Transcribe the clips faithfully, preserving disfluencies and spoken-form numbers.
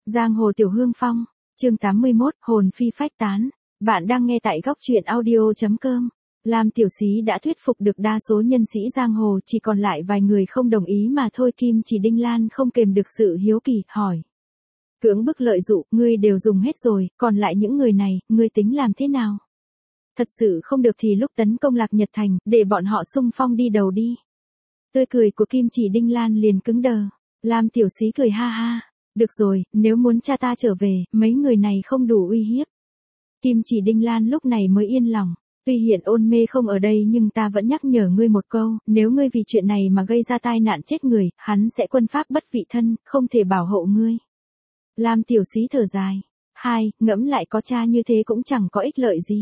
Giang hồ Tiểu Hương Phong, chương tám mươi mốt, hồn phi phách tán. Bạn đang nghe tại góc truyện audio chấm com. Lam Tiểu Xí đã thuyết phục được đa số nhân sĩ giang hồ, chỉ còn lại vài người không đồng ý mà thôi. Kim Chỉ Đinh Lan không kềm được sự hiếu kỳ, hỏi. Cưỡng bức lợi dụ, ngươi đều dùng hết rồi, còn lại những người này, ngươi tính làm thế nào? Thật sự không được thì lúc tấn công Lạc Nhật Thành, để bọn họ xung phong đi đầu đi. Tươi cười của Kim Chỉ Đinh Lan liền cứng đờ. Lam Tiểu Xí cười ha ha. Được rồi, nếu muốn cha ta trở về, mấy người này không đủ uy hiếp. Kim Chỉ Đinh Lan lúc này mới yên lòng. Tuy hiện Ôn Mê không ở đây nhưng ta vẫn nhắc nhở ngươi một câu, nếu ngươi vì chuyện này mà gây ra tai nạn chết người, hắn sẽ quân pháp bất vị thân, không thể bảo hộ ngươi. Lam Tiểu Xí thở dài. Hai, ngẫm lại có cha như thế cũng chẳng có ích lợi gì.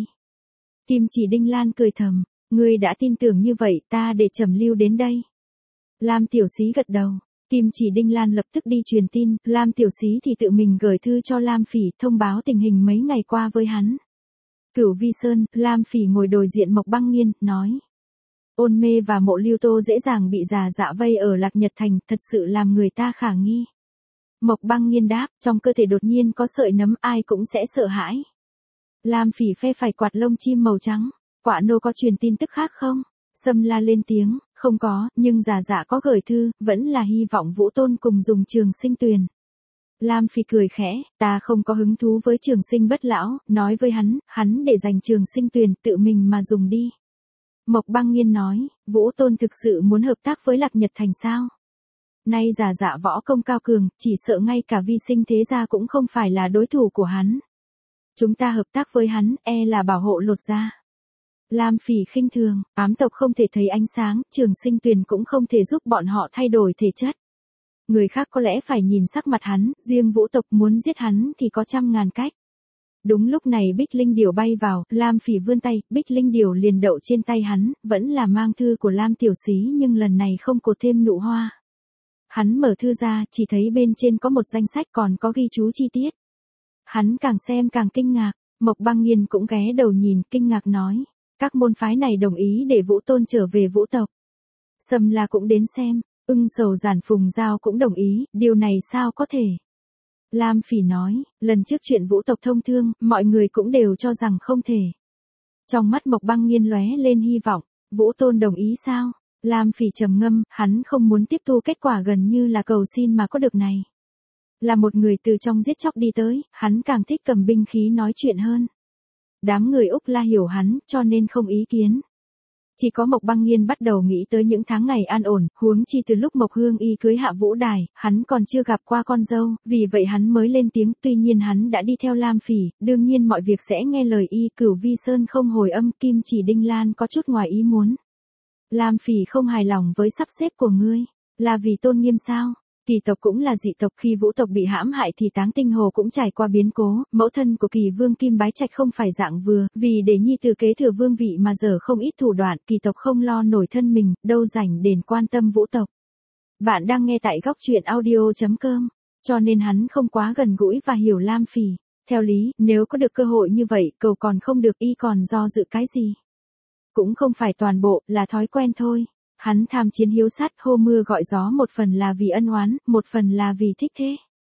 Kim Chỉ Đinh Lan cười thầm, ngươi đã tin tưởng như vậy, ta để Trầm Lưu đến đây. Lam Tiểu Xí gật đầu. Kim Chỉ Đinh Lan lập tức đi truyền tin, Lam Tiểu Xí thì tự mình gửi thư cho Lam Phỉ thông báo tình hình mấy ngày qua với hắn. Cửu Vi Sơn, Lam Phỉ ngồi đối diện Mộc Băng Nghiên, nói. Ôn Mê và Mộ Lưu Tô dễ dàng bị già dạ vây ở Lạc Nhật Thành, thật sự làm người ta khả nghi. Mộc Băng Nghiên đáp, trong cơ thể đột nhiên có sợi nấm, ai cũng sẽ sợ hãi. Lam Phỉ phe phẩy quạt lông chim màu trắng, Quạ Nô có truyền tin tức khác không? Sâm La lên tiếng, không có, nhưng già dạ có gửi thư, vẫn là hy vọng Vũ Tôn cùng dùng Trường Sinh Tuyền. Lam Phỉ cười khẽ, ta không có hứng thú với Trường Sinh Bất Lão, nói với hắn, hắn để dành Trường Sinh Tuyền tự mình mà dùng đi. Mộc Băng Nghiên nói, Vũ Tôn thực sự muốn hợp tác với Lạc Nhật Thành sao? Nay già dạ võ công cao cường, chỉ sợ ngay cả Vi Sinh thế gia cũng không phải là đối thủ của hắn. Chúng ta hợp tác với hắn, e là bảo hộ lột da. Lam Phỉ khinh thường, ám tộc không thể thấy ánh sáng, Trường Sinh Tuyền cũng không thể giúp bọn họ thay đổi thể chất. Người khác có lẽ phải nhìn sắc mặt hắn, riêng Vũ tộc muốn giết hắn thì có trăm ngàn cách. Đúng lúc này Bích Linh Điểu bay vào, Lam Phỉ vươn tay, Bích Linh Điểu liền đậu trên tay hắn, vẫn là mang thư của Lam Tiểu Xí nhưng lần này không cột thêm nụ hoa. Hắn mở thư ra, chỉ thấy bên trên có một danh sách còn có ghi chú chi tiết. Hắn càng xem càng kinh ngạc, Mộc Băng Nghiên cũng ghé đầu nhìn, kinh ngạc nói. Các môn phái này đồng ý để Vũ Tôn trở về Vũ tộc. Sâm La cũng đến xem, Ưng Sầu Giản Phùng Giao cũng đồng ý, điều này sao có thể? Lam Phỉ nói, lần trước chuyện Vũ tộc thông thương, mọi người cũng đều cho rằng không thể. Trong mắt Mộc Băng Nghiên lóe lên hy vọng, Vũ Tôn đồng ý sao? Lam Phỉ trầm ngâm, hắn không muốn tiếp thu kết quả gần như là cầu xin mà có được này. Là một người từ trong giết chóc đi tới, hắn càng thích cầm binh khí nói chuyện hơn. Đám người Úc La hiểu hắn, cho nên không ý kiến. Chỉ có Mộc Băng Nghiên bắt đầu nghĩ tới những tháng ngày an ổn, huống chi từ lúc Mộc Hương Y cưới Hạ Vũ Đài, hắn còn chưa gặp qua con dâu, vì vậy hắn mới lên tiếng, tuy nhiên hắn đã đi theo Lam Phỉ, đương nhiên mọi việc sẽ nghe lời y. Cửu Vi Sơn không hồi âm, Kim Chỉ Đinh Lan có chút ngoài ý muốn. Lam Phỉ không hài lòng với sắp xếp của ngươi, là vì tôn nghiêm sao? Kỳ tộc cũng là dị tộc, khi Vũ tộc bị hãm hại thì Táng Tinh Hồ cũng trải qua biến cố, mẫu thân của Kỳ Vương Kim Bái Trạch không phải dạng vừa, vì để nhi tử kế thừa vương vị mà dở không ít thủ đoạn, kỳ tộc không lo nổi thân mình, đâu rảnh đến quan tâm Vũ tộc. Bạn đang nghe tại góc truyện audio chấm com, cho nên hắn không quá gần gũi và hiểu Lam Phỉ. Theo lý, nếu có được cơ hội như vậy, cầu còn không được, y còn do dự cái gì? Cũng không phải toàn bộ, là thói quen thôi. Hắn tham chiến hiếu sát, hô mưa gọi gió, một phần là vì ân oán, một phần là vì thích thế.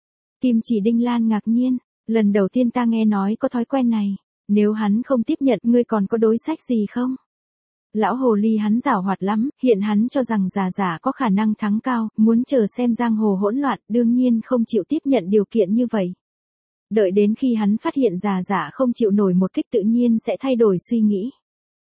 Kim Chỉ Đinh Lan ngạc nhiên, lần đầu tiên ta nghe nói có thói quen này, nếu hắn không tiếp nhận, ngươi còn có đối sách gì không? Lão hồ ly hắn giảo hoạt lắm, hiện hắn cho rằng già giả có khả năng thắng cao, muốn chờ xem giang hồ hỗn loạn, đương nhiên không chịu tiếp nhận điều kiện như vậy. Đợi đến khi hắn phát hiện già giả không chịu nổi một kích tự nhiên sẽ thay đổi suy nghĩ.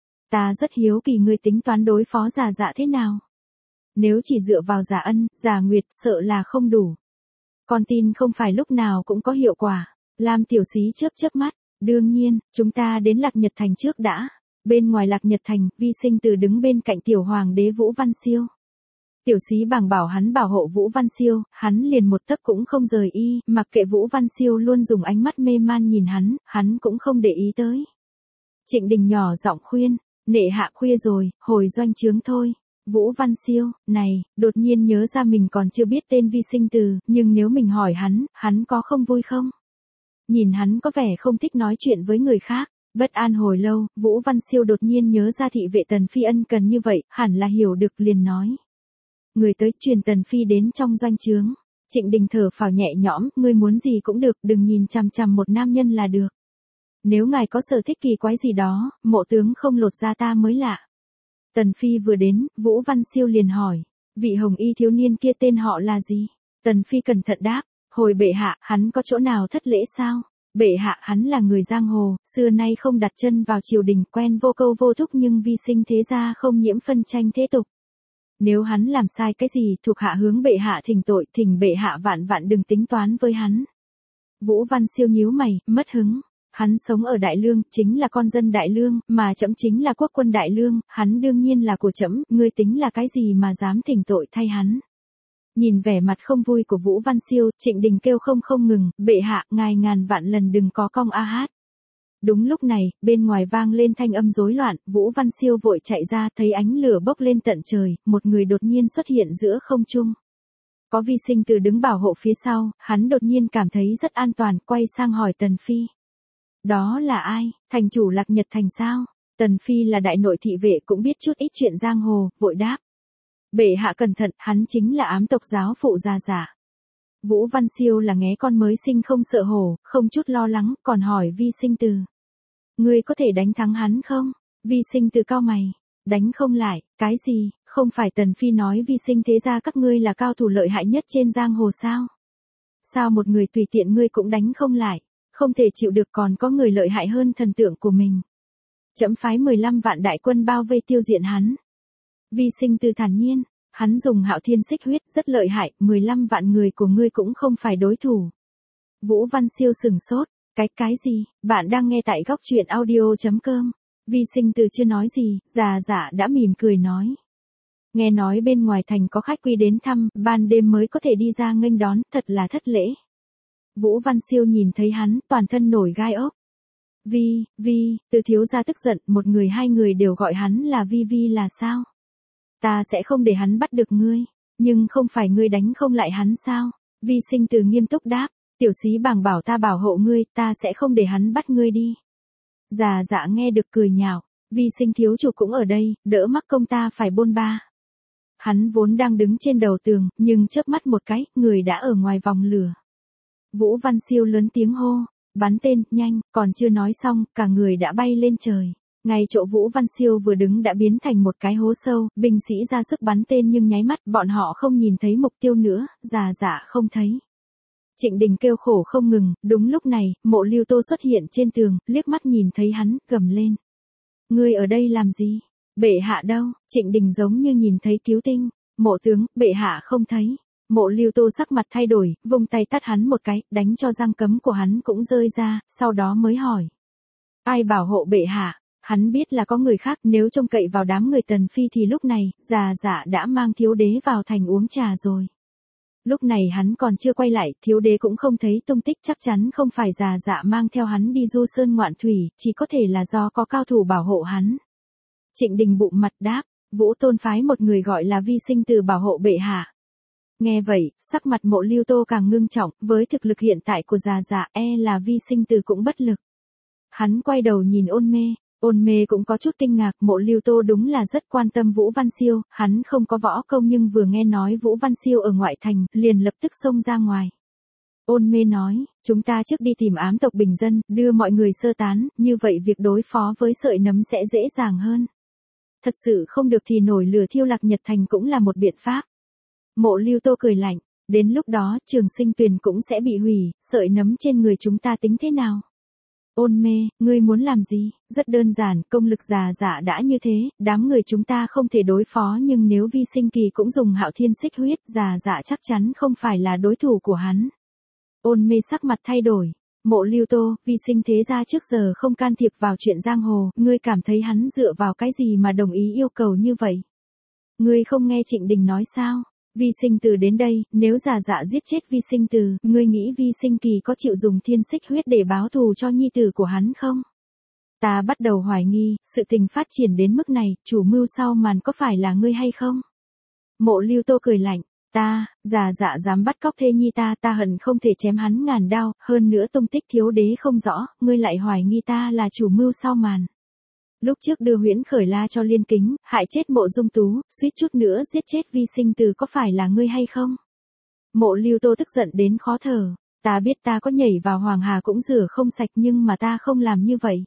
Ta rất hiếu kỳ ngươi tính toán đối phó già dạ thế nào. Nếu chỉ dựa vào Già Ân, Già Nguyệt sợ là không đủ. Con tin không phải lúc nào cũng có hiệu quả. Lam Tiểu Xí chớp chớp mắt, đương nhiên, chúng ta đến Lạc Nhật Thành trước đã. Bên ngoài Lạc Nhật Thành, Vi Sinh Từ đứng bên cạnh tiểu hoàng đế Vũ Văn Siêu. Tiểu Xí bàng bảo hắn bảo hộ Vũ Văn Siêu, hắn liền một tấc cũng không rời y, mặc kệ Vũ Văn Siêu luôn dùng ánh mắt mê man nhìn hắn, hắn cũng không để ý tới. Trịnh Đình nhỏ giọng khuyên. Nệ hạ khuya rồi, hồi doanh trướng thôi. Vũ Văn Siêu, này, đột nhiên nhớ ra mình còn chưa biết tên Vi Sinh Từ, nhưng nếu mình hỏi hắn, hắn có không vui không? Nhìn hắn có vẻ không thích nói chuyện với người khác. Bất an hồi lâu, Vũ Văn Siêu đột nhiên nhớ ra thị vệ Tần Phi ân cần như vậy, hẳn là hiểu được liền nói. Người tới truyền Tần Phi đến trong doanh trướng. Trịnh Đình thở phào nhẹ nhõm, ngươi muốn gì cũng được, đừng nhìn chằm chằm một nam nhân là được. Nếu ngài có sở thích kỳ quái gì đó, mộ tướng không lột ra ta mới lạ. Tần Phi vừa đến, Vũ Văn Siêu liền hỏi, vị hồng y thiếu niên kia tên họ là gì? Tần Phi cẩn thận đáp, hồi bệ hạ, hắn có chỗ nào thất lễ sao? Bệ hạ, hắn là người giang hồ, xưa nay không đặt chân vào triều đình, quen vô câu vô thúc nhưng vi sinh thế gia không nhiễm phân tranh thế tục. Nếu hắn làm sai cái gì, thuộc hạ hướng bệ hạ thỉnh tội, thỉnh bệ hạ vạn vạn đừng tính toán với hắn. Vũ Văn Siêu nhíu mày, mất hứng. Hắn sống ở Đại Lương, chính là con dân Đại Lương, mà trẫm chính là quốc quân Đại Lương, hắn đương nhiên là của trẫm, ngươi tính là cái gì mà dám thỉnh tội thay hắn. Nhìn vẻ mặt không vui của Vũ Văn Siêu, Trịnh Đình kêu không không ngừng, bệ hạ, ngài ngàn vạn lần đừng có cong a hát. Đúng lúc này, bên ngoài vang lên thanh âm rối loạn, Vũ Văn Siêu vội chạy ra, thấy ánh lửa bốc lên tận trời, một người đột nhiên xuất hiện giữa không trung. Có vi sinh từ đứng bảo hộ phía sau, hắn đột nhiên cảm thấy rất an toàn, quay sang hỏi Tần Phi. Đó là ai, thành chủ Lạc Nhật Thành sao? Tần Phi là đại nội thị vệ cũng biết chút ít chuyện giang hồ, vội đáp. Bệ hạ cẩn thận, hắn chính là ám tộc giáo phụ già giả. Vũ Văn Siêu là nghé con mới sinh không sợ hổ, không chút lo lắng, còn hỏi vi sinh từ. Ngươi có thể đánh thắng hắn không? Vi sinh từ cao mày. Đánh không lại, cái gì, không phải Tần Phi nói vi sinh thế ra các ngươi là cao thủ lợi hại nhất trên giang hồ sao? Sao một người tùy tiện ngươi cũng đánh không lại? Không thể chịu được còn có người lợi hại hơn thần tượng của mình. Trẫm phái mười lăm vạn đại quân bao vây tiêu diệt hắn. Vi sinh từ thản nhiên, hắn dùng hạo thiên xích huyết rất lợi hại, mười lăm vạn người của ngươi cũng không phải đối thủ. Vũ Văn Siêu sừng sốt, cái cái gì, bạn đang nghe tại góc truyện audio.com. Vi sinh từ chưa nói gì, già giả đã mỉm cười nói. Nghe nói bên ngoài thành có khách quý đến thăm, ban đêm mới có thể đi ra nghênh đón, thật là thất lễ. Vũ Văn Siêu nhìn thấy hắn, toàn thân nổi gai ốc. Vi, Vi, từ thiếu gia tức giận, một người hai người đều gọi hắn là Vi Vi là sao? Ta sẽ không để hắn bắt được ngươi, nhưng không phải ngươi đánh không lại hắn sao? Vi sinh từ nghiêm túc đáp, tiểu sĩ bàng bảo ta bảo hộ ngươi, ta sẽ không để hắn bắt ngươi đi. Già dạ nghe được cười nhạo, Vi sinh thiếu chủ cũng ở đây, đỡ mắc công ta phải bôn ba. Hắn vốn đang đứng trên đầu tường, nhưng chớp mắt một cái, người đã ở ngoài vòng lửa. Vũ Văn Siêu lớn tiếng hô, bắn tên, nhanh, còn chưa nói xong, cả người đã bay lên trời. Ngay chỗ Vũ Văn Siêu vừa đứng đã biến thành một cái hố sâu, binh sĩ ra sức bắn tên nhưng nháy mắt bọn họ không nhìn thấy mục tiêu nữa, già dạ không thấy. Trịnh Đình kêu khổ không ngừng, đúng lúc này, Mộ Lưu Tô xuất hiện trên tường, liếc mắt nhìn thấy hắn, gầm lên. Ngươi ở đây làm gì? Bệ hạ đâu? Trịnh Đình giống như nhìn thấy cứu tinh. Mộ tướng, bệ hạ không thấy. Mộ Lưu Tô sắc mặt thay đổi, vung tay tát hắn một cái, đánh cho răng cấm của hắn cũng rơi ra, sau đó mới hỏi. Ai bảo hộ bệ hạ? Hắn biết là có người khác, nếu trông cậy vào đám người Tần Phi thì lúc này, già dạ đã mang thiếu đế vào thành uống trà rồi. Lúc này hắn còn chưa quay lại, thiếu đế cũng không thấy tung tích, chắc chắn không phải già dạ mang theo hắn đi du sơn ngoạn thủy, chỉ có thể là do có cao thủ bảo hộ hắn. Trịnh Đình bụng mặt đáp, Vũ Tôn phái một người gọi là Vi sinh từ bảo hộ bệ hạ. Nghe vậy, sắc mặt Mộ Lưu Tô càng ngưng trọng, với thực lực hiện tại của già dạ e là Vi sinh từ cũng bất lực. Hắn quay đầu nhìn Ôn Mê, Ôn Mê cũng có chút kinh ngạc, Mộ Lưu Tô đúng là rất quan tâm Vũ Văn Siêu, hắn không có võ công nhưng vừa nghe nói Vũ Văn Siêu ở ngoại thành, liền lập tức xông ra ngoài. Ôn Mê nói, chúng ta trước đi tìm ám tộc bình dân, đưa mọi người sơ tán, như vậy việc đối phó với sợi nấm sẽ dễ dàng hơn. Thật sự không được thì nổi lửa thiêu Lạc Nhật Thành cũng là một biện pháp. Mộ Lưu Tô cười lạnh, đến lúc đó Trường Sinh Tuyền cũng sẽ bị hủy, sợi nấm trên người chúng ta tính thế nào? Ôn Mê, ngươi muốn làm gì? Rất đơn giản, công lực già dạ đã như thế, đám người chúng ta không thể đối phó nhưng nếu Vi sinh kỳ cũng dùng hạo thiên xích huyết, già dạ chắc chắn không phải là đối thủ của hắn. Ôn Mê sắc mặt thay đổi. Mộ Lưu Tô, Vi sinh thế ra trước giờ không can thiệp vào chuyện giang hồ, ngươi cảm thấy hắn dựa vào cái gì mà đồng ý yêu cầu như vậy? Ngươi không nghe Trịnh Đình nói sao? Vi sinh từ đến đây, nếu già dạ giết chết Vi sinh từ, ngươi nghĩ Vi sinh kỳ có chịu dùng thiên xích huyết để báo thù cho nhi tử của hắn không? Ta bắt đầu hoài nghi, sự tình phát triển đến mức này, chủ mưu sau màn có phải là ngươi hay không? Mộ Lưu Tô cười lạnh, ta, già dạ dám bắt cóc thê nhi ta, ta hận không thể chém hắn ngàn đao, hơn nữa tung tích thiếu đế không rõ, ngươi lại hoài nghi ta là chủ mưu sau màn. Lúc trước đưa Huyễn Khởi La cho Liên Kính, hại chết Mộ Dung Tú, suýt chút nữa giết chết Vi sinh từ có phải là ngươi hay không? Mộ Lưu Tô tức giận đến khó thở. Ta biết ta có nhảy vào Hoàng Hà cũng rửa không sạch nhưng mà ta không làm như vậy.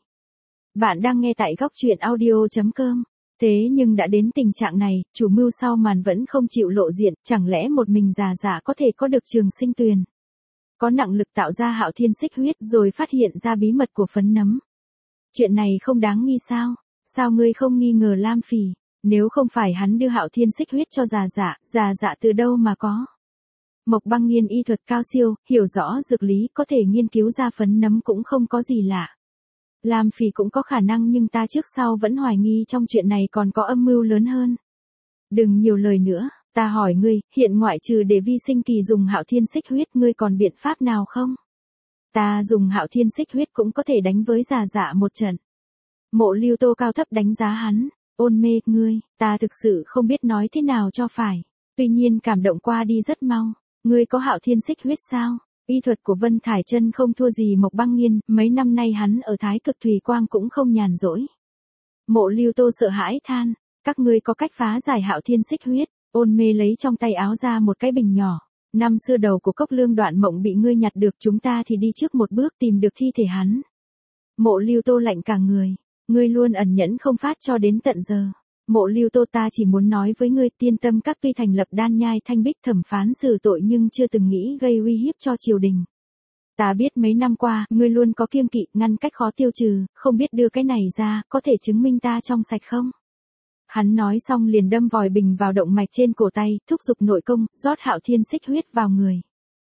Bạn đang nghe tại góc truyện audio.com. Thế nhưng đã đến tình trạng này, chủ mưu sau màn vẫn không chịu lộ diện, chẳng lẽ một mình già giả có thể có được Trường Sinh Tuyền? Có nặng lực tạo ra Hạo Thiên xích huyết rồi phát hiện ra bí mật của phấn nấm. Chuyện này không đáng nghi sao? Sao ngươi không nghi ngờ Lam Phỉ? Nếu không phải hắn đưa Hạo Thiên xích huyết cho già giả, già giả từ đâu mà có? Mộc Băng Nghiên y thuật cao siêu, hiểu rõ dược lý, có thể nghiên cứu ra phấn nấm cũng không có gì lạ. Lam Phỉ cũng có khả năng nhưng ta trước sau vẫn hoài nghi trong chuyện này còn có âm mưu lớn hơn. Đừng nhiều lời nữa, ta hỏi ngươi, hiện ngoại trừ để Vi Sinh Kỳ dùng Hạo Thiên xích huyết ngươi còn biện pháp nào không? Ta dùng Hạo Thiên xích huyết cũng có thể đánh với già dạ một trận. Mộ Lưu Tô cao thấp đánh giá hắn, ôn mê, ngươi, ta thực sự không biết nói thế nào cho phải. Tuy nhiên cảm động qua đi rất mau. Ngươi có Hạo Thiên xích huyết sao? Y thuật của Vân Thải Chân không thua gì Mộc Băng Nghiên, mấy năm nay hắn ở Thái Cực Thủy Quang cũng không nhàn rỗi. Mộ Lưu Tô sợ hãi than, các ngươi có cách phá giải Hạo Thiên xích huyết? Ôn mê lấy trong tay áo ra một cái bình nhỏ. Năm xưa đầu của Cốc Lương Đoạn Mộng bị ngươi nhặt được, chúng ta thì đi trước một bước tìm được thi thể hắn. Mộ Lưu Tô lạnh cả người, ngươi luôn ẩn nhẫn không phát cho đến tận giờ. Mộ Lưu Tô, ta chỉ muốn nói với ngươi, Tiên Tâm Các tuy thành lập Đan Nhai Thanh Bích thẩm phán xử tội nhưng chưa từng nghĩ gây uy hiếp cho triều đình. Ta biết mấy năm qua, ngươi luôn có kiêng kỵ, ngăn cách khó tiêu trừ, không biết đưa cái này ra, có thể chứng minh ta trong sạch không? Hắn nói xong liền đâm vòi bình vào động mạch trên cổ tay, thúc giục nội công, rót Hạo Thiên xích huyết vào người.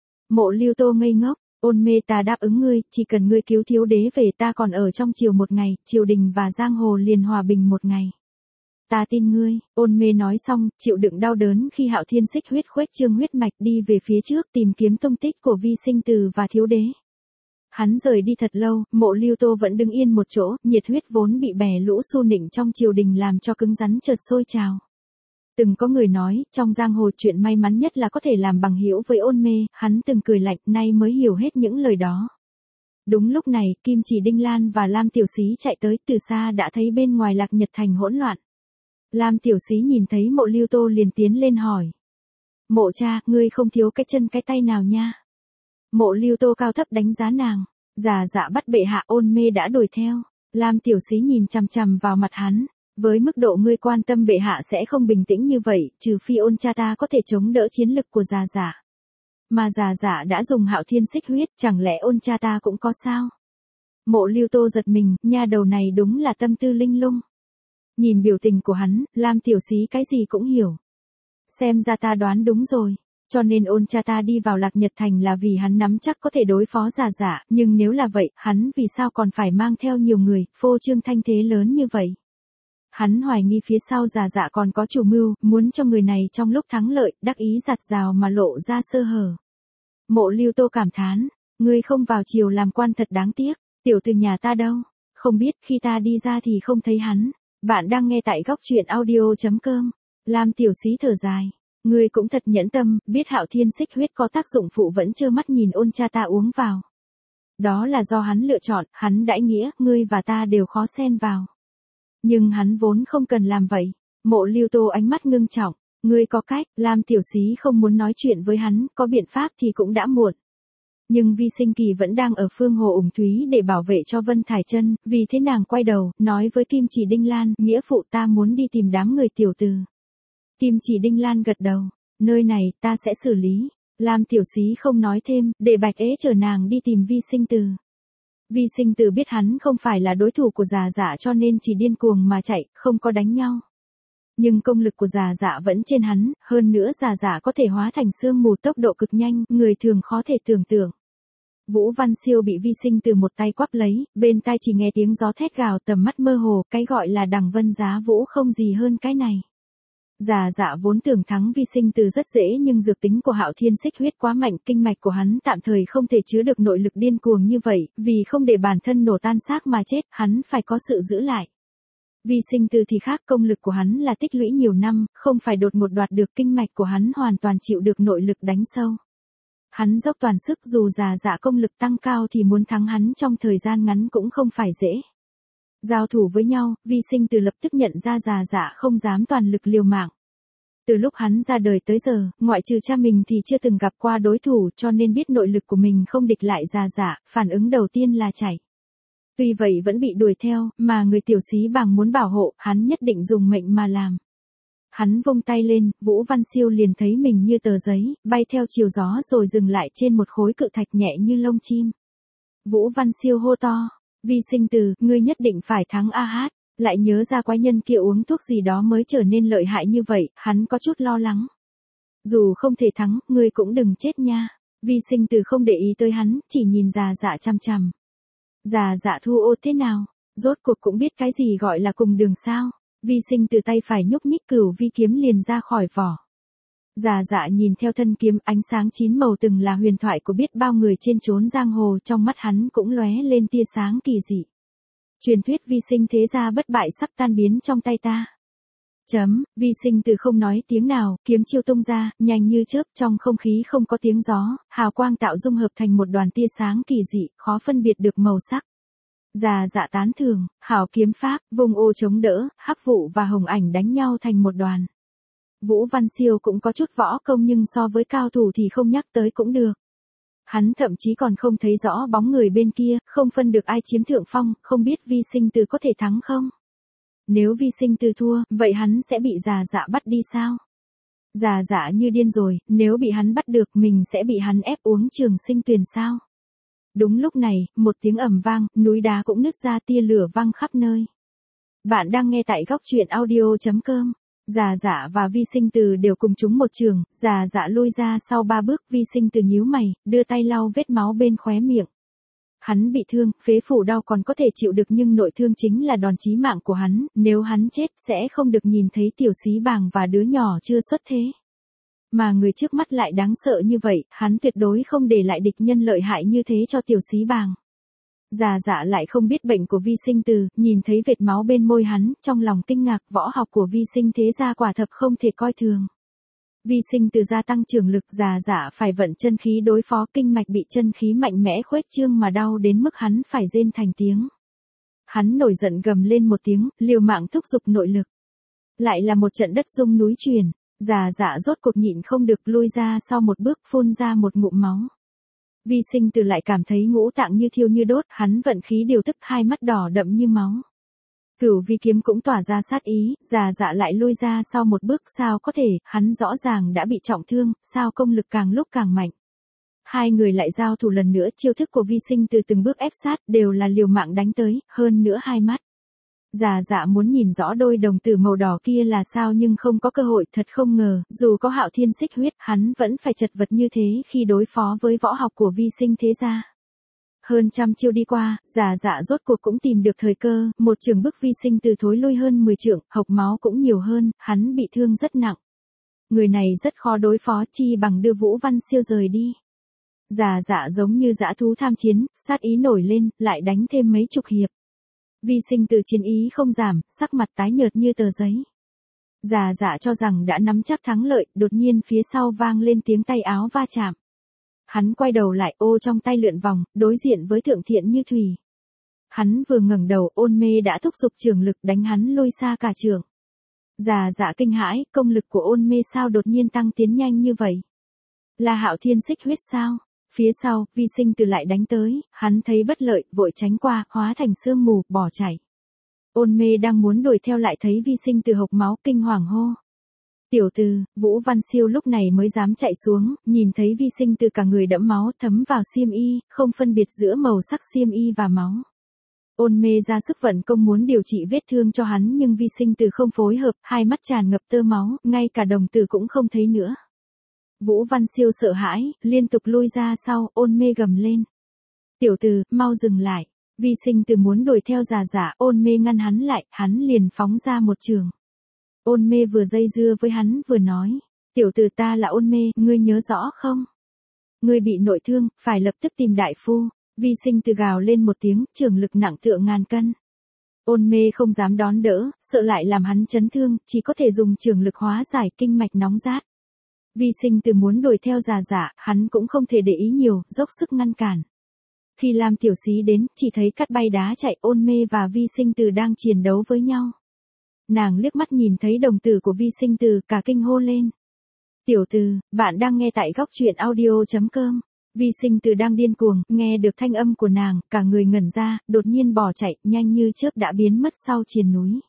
Mộ Lưu Tô ngây ngốc, ôn mê, ta đáp ứng ngươi, chỉ cần ngươi cứu thiếu đế về, ta còn ở trong triều một ngày, triều đình và giang hồ liền hòa bình một ngày. Ta tin ngươi, ôn mê nói xong, chịu đựng đau đớn khi Hạo Thiên xích huyết khuếch trương huyết mạch đi về phía trước tìm kiếm tung tích của Vi Sinh Từ và thiếu đế. Hắn rời đi thật lâu, Mộ Lưu Tô vẫn đứng yên một chỗ, nhiệt huyết vốn bị bè lũ xu nịnh trong triều đình làm cho cứng rắn chợt sôi trào. Từng có người nói, trong giang hồ chuyện may mắn nhất là có thể làm bằng hữu với ôn mê, hắn từng cười lạnh, nay mới hiểu hết những lời đó. Đúng lúc này, Kim Chỉ Đinh Lan và Lam Tiểu Xí chạy tới, từ xa đã thấy bên ngoài Lạc Nhật Thành hỗn loạn. Lam Tiểu Xí nhìn thấy Mộ Lưu Tô liền tiến lên hỏi. Mộ cha, ngươi không thiếu cái chân cái tay nào nha? Mộ Lưu Tô cao thấp đánh giá nàng. Già dạ bắt bệ hạ, ôn mê đã đuổi theo. Lam Tiểu Xí nhìn chằm chằm vào mặt hắn. Với mức độ ngươi quan tâm bệ hạ sẽ không bình tĩnh như vậy, trừ phi ôn cha ta có thể chống đỡ chiến lực của già dạ. Mà già dạ đã dùng Hạo Thiên xích huyết, chẳng lẽ ôn cha ta cũng có sao? Mộ Lưu Tô giật mình, nha đầu này đúng là tâm tư linh lung. Nhìn biểu tình của hắn, Lam Tiểu Xí cái gì cũng hiểu. Xem ra ta đoán đúng rồi. Cho nên ôn cha ta đi vào Lạc Nhật Thành là vì hắn nắm chắc có thể đối phó già giả, nhưng nếu là vậy, hắn vì sao còn phải mang theo nhiều người, phô trương thanh thế lớn như vậy? Hắn hoài nghi phía sau già giả còn có chủ mưu, muốn cho người này trong lúc thắng lợi, đắc ý giặt rào mà lộ ra sơ hở. Mộ Lưu Tô cảm thán, ngươi không vào triều làm quan thật đáng tiếc, tiểu từ nhà ta đâu, không biết khi ta đi ra thì không thấy hắn. Bạn đang nghe tại góc truyện audio.com. Lam Tiểu Xí thở dài. Ngươi cũng thật nhẫn tâm, biết Hạo Thiên xích huyết có tác dụng phụ vẫn trơ mắt nhìn ôn cha ta uống vào. Đó là do hắn lựa chọn, hắn đãi nghĩa, ngươi và ta đều khó xen vào. Nhưng hắn vốn không cần làm vậy. Mộ Lưu Tô ánh mắt ngưng trọng. Ngươi có cách, Lam Tiểu Xí không muốn nói chuyện với hắn, có biện pháp thì cũng đã muộn. Nhưng Vi Sinh Kỳ vẫn đang ở Phương Hồ Ủng Thúy để bảo vệ cho Vân Thải Chân, vì thế nàng quay đầu, nói với Kim Chỉ Đinh Lan, nghĩa phụ ta muốn đi tìm đám người tiểu từ. Kim Chỉ Đinh Lan gật đầu, nơi này, ta sẽ xử lý. Lam Tiểu Xí không nói thêm, để Bạch Ế chở nàng đi tìm Vi Sinh Từ. Vi Sinh Từ biết hắn không phải là đối thủ của già dạ cho nên chỉ điên cuồng mà chạy, không có đánh nhau. Nhưng công lực của già dạ vẫn trên hắn, hơn nữa già dạ có thể hóa thành sương mù tốc độ cực nhanh, người thường khó thể tưởng tượng. Vũ Văn Siêu bị Vi Sinh Từ một tay quắp lấy, bên tai chỉ nghe tiếng gió thét gào, tầm mắt mơ hồ, cái gọi là đằng vân giá vũ không gì hơn cái này. Già dạ vốn tưởng thắng Vi Sinh Từ rất dễ nhưng dược tính của Hạo Thiên xích huyết quá mạnh, kinh mạch của hắn tạm thời không thể chứa được nội lực điên cuồng như vậy, vì không để bản thân nổ tan xác mà chết, hắn phải có sự giữ lại. Vi Sinh Từ thì khác, công lực của hắn là tích lũy nhiều năm, không phải đột ngột đoạt được, kinh mạch của hắn hoàn toàn chịu được nội lực đánh sâu. Hắn dốc toàn sức, dù già dạ công lực tăng cao thì muốn thắng hắn trong thời gian ngắn cũng không phải dễ. Giao thủ với nhau, Vi Sinh Từ lập tức nhận ra già dạ không dám toàn lực liều mạng. Từ lúc hắn ra đời tới giờ, ngoại trừ cha mình thì chưa từng gặp qua đối thủ, cho nên biết nội lực của mình không địch lại Già Dạ, phản ứng đầu tiên là chạy. Tuy vậy vẫn bị đuổi theo, mà người tiểu xí bàng muốn bảo hộ, hắn nhất định dùng mệnh mà làm. Hắn vung tay lên, Vũ Văn Siêu liền thấy mình như tờ giấy, bay theo chiều gió rồi dừng lại trên một khối cự thạch nhẹ như lông chim. Vũ Văn Siêu hô to, Vi Sinh Từ, ngươi nhất định phải thắng a hát, lại nhớ ra quái nhân kia uống thuốc gì đó mới trở nên lợi hại như vậy, hắn có chút lo lắng. Dù không thể thắng, ngươi cũng đừng chết nha. Vi Sinh Từ không để ý tới hắn, chỉ nhìn Già Dạ chằm chằm. Già Dạ thu ô thế nào? Rốt cuộc cũng biết cái gì gọi là cùng đường sao? Vi Sinh Từ tay phải nhúc nhích cửu vi kiếm liền ra khỏi vỏ. Già Dạ nhìn theo thân kiếm, ánh sáng chín màu từng là huyền thoại của biết bao người trên chốn giang hồ, trong mắt hắn cũng lóe lên tia sáng kỳ dị. Truyền thuyết vi sinh thế gia bất bại sắp tan biến trong tay ta. Chấm, Vi Sinh Từ không nói tiếng nào, kiếm chiêu tung ra, nhanh như chớp, trong không khí không có tiếng gió, hào quang tạo dung hợp thành một đoàn tia sáng kỳ dị, khó phân biệt được màu sắc. Già Dạ tán thưởng, hảo kiếm pháp, vùng ô chống đỡ, hắc vụ và hồng ảnh đánh nhau thành một đoàn. Vũ Văn Siêu cũng có chút võ công nhưng so với cao thủ thì không nhắc tới cũng được. Hắn thậm chí còn không thấy rõ bóng người bên kia, không phân được ai chiếm thượng phong, không biết Vi Sinh Từ có thể thắng không? Nếu Vi Sinh Từ thua, vậy hắn sẽ bị Già Dạ bắt đi sao? Già Dạ như điên rồi, nếu bị hắn bắt được mình sẽ bị hắn ép uống trường sinh tuyền sao? Đúng lúc này, một tiếng ầm vang, núi đá cũng nứt ra, tia lửa văng khắp nơi. Bạn đang nghe tại góc truyện audio chấm com. Già Dạ và Vi Sinh Từ đều cùng trúng một trường, Già Dạ lui ra sau ba bước, Vi Sinh Từ nhíu mày, đưa tay lau vết máu bên khóe miệng. Hắn bị thương, phế phủ đau còn có thể chịu được nhưng nội thương chính là đòn chí mạng của hắn, nếu hắn chết sẽ không được nhìn thấy tiểu xí bàng và đứa nhỏ chưa xuất thế. Mà người trước mắt lại đáng sợ như vậy, hắn tuyệt đối không để lại địch nhân lợi hại như thế cho tiểu xí bàng. Già Dạ lại không biết bệnh của Vi Sinh Từ, nhìn thấy vệt máu bên môi hắn, trong lòng kinh ngạc, võ học của Vi Sinh thế gia quả thật không thể coi thường. Vi Sinh Từ gia tăng trường lực, Già Dạ phải vận chân khí đối phó, kinh mạch bị chân khí mạnh mẽ khuếch trương mà đau đến mức hắn phải rên thành tiếng. Hắn nổi giận gầm lên một tiếng, liều mạng thúc giục nội lực. Lại là một trận đất rung núi chuyển, Già Dạ rốt cuộc nhịn không được lui ra sau một bước, phun ra một ngụm máu. Vi Sinh Từ lại cảm thấy ngũ tạng như thiêu như đốt, hắn vận khí điều tức, hai mắt đỏ đậm như máu. Cửu vi kiếm cũng tỏa ra sát ý, Già Dạ lại lui ra sau một bước, sao có thể, hắn rõ ràng đã bị trọng thương, sao công lực càng lúc càng mạnh. Hai người lại giao thủ lần nữa, chiêu thức của Vi Sinh Từ từng bước ép sát, đều là liều mạng đánh tới, hơn nữa hai mắt. Già Dạ muốn nhìn rõ đôi đồng tử màu đỏ kia là sao nhưng không có cơ hội, thật không ngờ, dù có Hạo Thiên xích huyết, hắn vẫn phải chật vật như thế khi đối phó với võ học của Vi Sinh thế gia. Hơn trăm chiêu đi qua, Già Dạ rốt cuộc cũng tìm được thời cơ, một trường bức Vi Sinh Từ thối lui hơn mười trượng, hộc máu cũng nhiều hơn, hắn bị thương rất nặng. Người này rất khó đối phó, chi bằng đưa Vũ Văn Siêu rời đi. Già Dạ giống như dã thú tham chiến, sát ý nổi lên, lại đánh thêm mấy chục hiệp. Vi Sinh Từ chiến ý không giảm, sắc mặt tái nhợt như tờ giấy. Già Dạ cho rằng đã nắm chắc thắng lợi, đột nhiên phía sau vang lên tiếng tay áo va chạm. Hắn quay đầu lại, ô trong tay lượn vòng, đối diện với Thượng Thiện Như Thủy. Hắn vừa ngẩng đầu, Ôn Mê đã thúc giục trường lực đánh hắn lui xa cả trường. Già Dạ kinh hãi, công lực của Ôn Mê sao đột nhiên tăng tiến nhanh như vậy? Là Hạo Thiên xích huyết sao? Phía sau, Vi Sinh Từ lại đánh tới, hắn thấy bất lợi, vội tránh qua, hóa thành sương mù, bỏ chạy. Ôn Mê đang muốn đuổi theo lại thấy Vi Sinh Từ hộc máu, kinh hoàng hô. Tiểu Từ, Vũ Văn Siêu lúc này mới dám chạy xuống, nhìn thấy Vi Sinh Từ cả người đẫm máu, thấm vào xiêm y, không phân biệt giữa màu sắc xiêm y và máu. Ôn Mê ra sức vận công muốn điều trị vết thương cho hắn nhưng Vi Sinh Từ không phối hợp, hai mắt tràn ngập tơ máu, ngay cả đồng tử cũng không thấy nữa. Vũ Văn Siêu sợ hãi, liên tục lui ra sau, Ôn Mê gầm lên. Tiểu Từ, mau dừng lại. Vi Sinh Từ muốn đuổi theo Già Dạ, Ôn Mê ngăn hắn lại, hắn liền phóng ra một trường. Ôn Mê vừa dây dưa với hắn vừa nói. Tiểu Từ, ta là Ôn Mê, ngươi nhớ rõ không? Ngươi bị nội thương, phải lập tức tìm đại phu. Vi Sinh Từ gào lên một tiếng, trường lực nặng tựa ngàn cân. Ôn Mê không dám đón đỡ, sợ lại làm hắn chấn thương, chỉ có thể dùng trường lực hóa giải kinh mạch nóng rát. Vi Sinh Từ muốn đuổi theo Già Dạ, hắn cũng không thể để ý nhiều, dốc sức ngăn cản. Khi Lam Tiểu Xí đến, chỉ thấy cắt bay đá chạy, Ôn Mê và Vi Sinh Từ đang chiến đấu với nhau. Nàng liếc mắt nhìn thấy đồng tử của Vi Sinh Từ, cả kinh hô lên. Tiểu Từ, bạn đang nghe tại góc truyện audio.com. Vi Sinh Từ đang điên cuồng, nghe được thanh âm của nàng, cả người ngẩn ra, đột nhiên bỏ chạy, nhanh như chớp đã biến mất sau triền núi.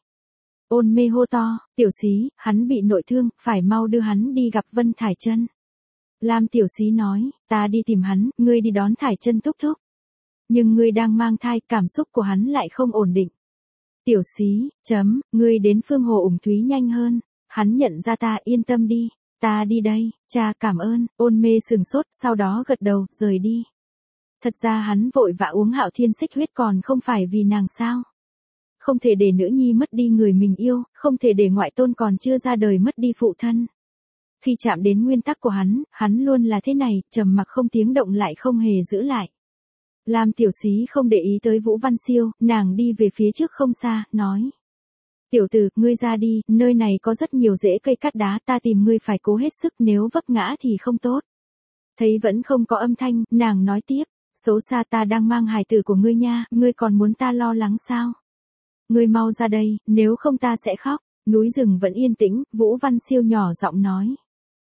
Ôn mê hô to, tiểu xí, hắn bị nội thương, phải mau đưa hắn đi gặp Vân Thải Chân. Lam tiểu xí nói, ta đi tìm hắn, ngươi đi đón Thải Chân thúc thúc. Nhưng ngươi đang mang thai, cảm xúc của hắn lại không ổn định. Tiểu xí, chấm, ngươi đến Phương Hồ Ủng Thúy nhanh hơn, hắn nhận ra ta, yên tâm đi, ta đi đây, cha cảm ơn, ôn mê sừng sốt, sau đó gật đầu, rời đi. Thật ra hắn vội vã uống Hạo Thiên Xích Huyết còn không phải vì nàng sao. Không thể để nữ nhi mất đi người mình yêu, không thể để ngoại tôn còn chưa ra đời mất đi phụ thân. Khi chạm đến nguyên tắc của hắn, hắn luôn là thế này, trầm mặc không tiếng động lại không hề giữ lại. Lam tiểu xí không để ý tới Vũ Văn Siêu, nàng đi về phía trước không xa, nói. Tiểu Từ, ngươi ra đi, nơi này có rất nhiều rễ cây cát đá, ta tìm ngươi phải cố hết sức, nếu vấp ngã thì không tốt. Thấy vẫn không có âm thanh, nàng nói tiếp, xấu xa, ta đang mang hài tử của ngươi nha, ngươi còn muốn ta lo lắng sao? Ngươi mau ra đây, nếu không ta sẽ khóc. Núi rừng vẫn yên tĩnh, Vũ Văn Siêu nhỏ giọng nói.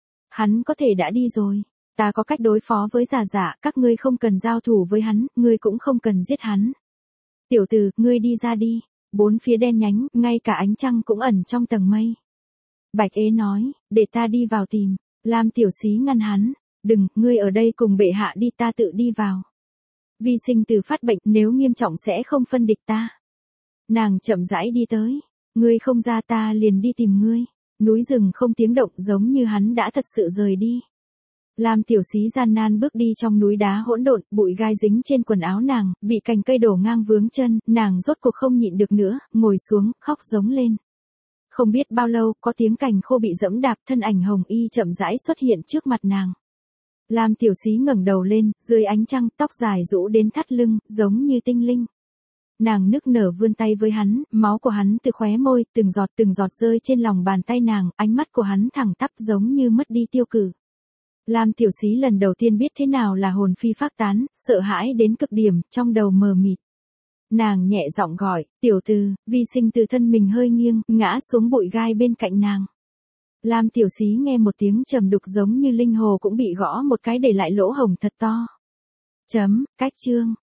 Hắn có thể đã đi rồi. Ta có cách đối phó với giả giả, các ngươi không cần giao thủ với hắn, ngươi cũng không cần giết hắn. Tiểu Từ, ngươi đi ra đi. Bốn phía đen nhánh, ngay cả ánh trăng cũng ẩn trong tầng mây. Bạch Ế nói, để ta đi vào tìm. Lam tiểu xí ngăn hắn. Đừng, ngươi ở đây cùng bệ hạ đi, ta tự đi vào. Vi Sinh Từ phát bệnh, nếu nghiêm trọng sẽ không phân địch ta. Nàng chậm rãi đi tới. Ngươi không ra ta liền đi tìm ngươi. Núi rừng không tiếng động, giống như hắn đã thật sự rời đi. Lam tiểu xí gian nan bước đi trong núi đá hỗn độn, bụi gai dính trên quần áo nàng, bị cành cây đổ ngang vướng chân, nàng rốt cuộc không nhịn được nữa, ngồi xuống, khóc giống lên. Không biết bao lâu, có tiếng cành khô bị dẫm đạp, thân ảnh hồng y chậm rãi xuất hiện trước mặt nàng. Lam tiểu xí ngẩng đầu lên, dưới ánh trăng, tóc dài rũ đến thắt lưng, giống như tinh linh. Nàng nức nở vươn tay với hắn, máu của hắn từ khóe môi, từng giọt từng giọt rơi trên lòng bàn tay nàng, ánh mắt của hắn thẳng tắp giống như mất đi tiêu cự. Lam tiểu xí lần đầu tiên biết thế nào là hồn phi phách tán, sợ hãi đến cực điểm, trong đầu mờ mịt. Nàng nhẹ giọng gọi, Tiểu Từ, Vi Sinh Từ thân mình hơi nghiêng, ngã xuống bụi gai bên cạnh nàng. Lam tiểu xí nghe một tiếng trầm đục giống như linh hồ cũng bị gõ một cái để lại lỗ hổng thật to. Chấm, cách chương.